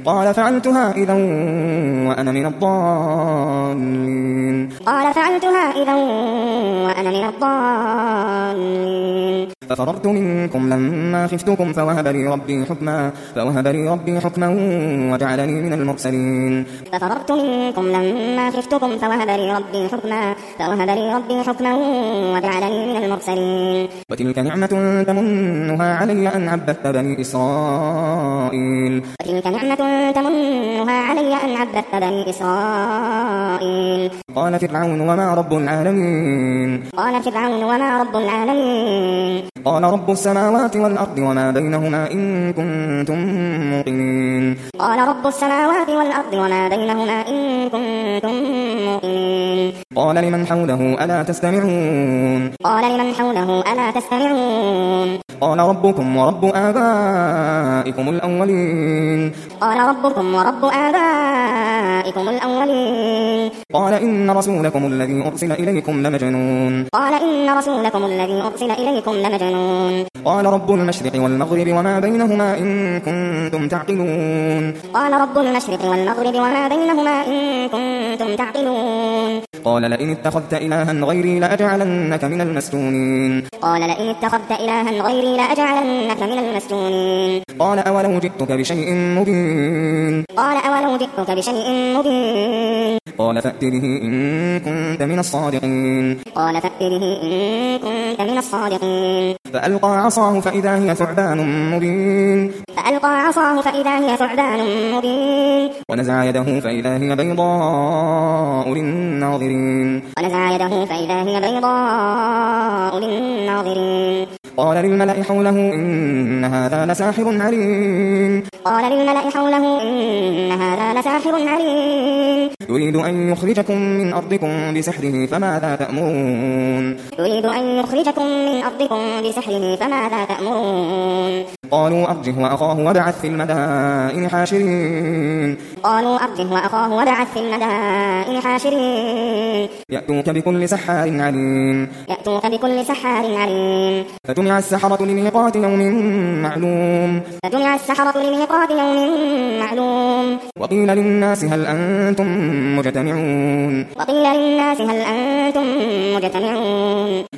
قال فعلتها إذا وأنا من الضالين ففررت منكم لما خفتكم فوهب لي ربي حكما وجعلني من المرسلين وتلك نعمة تمنها علي أن عبدت بني إسرائيل قال فرعون وما رب العالمين قال رب السماوات والأرض وما بينهما إن كنتم موقنين قال لمن حوله ألا تستمعون قال ربكم ورب آبائكم الأولين قال إن رسولكم الذي أرسل إليكم لمجنون قال رب المشرق والمغرب وما بينهما إن كنتم تعقلون قال لئن اتخذت إلها غيري لأجعلنك من المسجونين قال أولو جئتك بشيء مبين قال فأت به إن كنت من الصادقين فألقى عصاه فإذا هي ثعبان مبين ونزع يده فإذا هي بيضاء للناظرين قال للملأ حوله إن هذا لساحر عليم يريد أن يخرجكم من أرضكم بسحره فماذا تأمرون قالوا أرجه وأخاه وابعث في المدائن حاشرين يأتوك بكل سحار عليم فجمع السحرة لميقات يوم معلوم وقيل للناس هل أنتم مجتمعون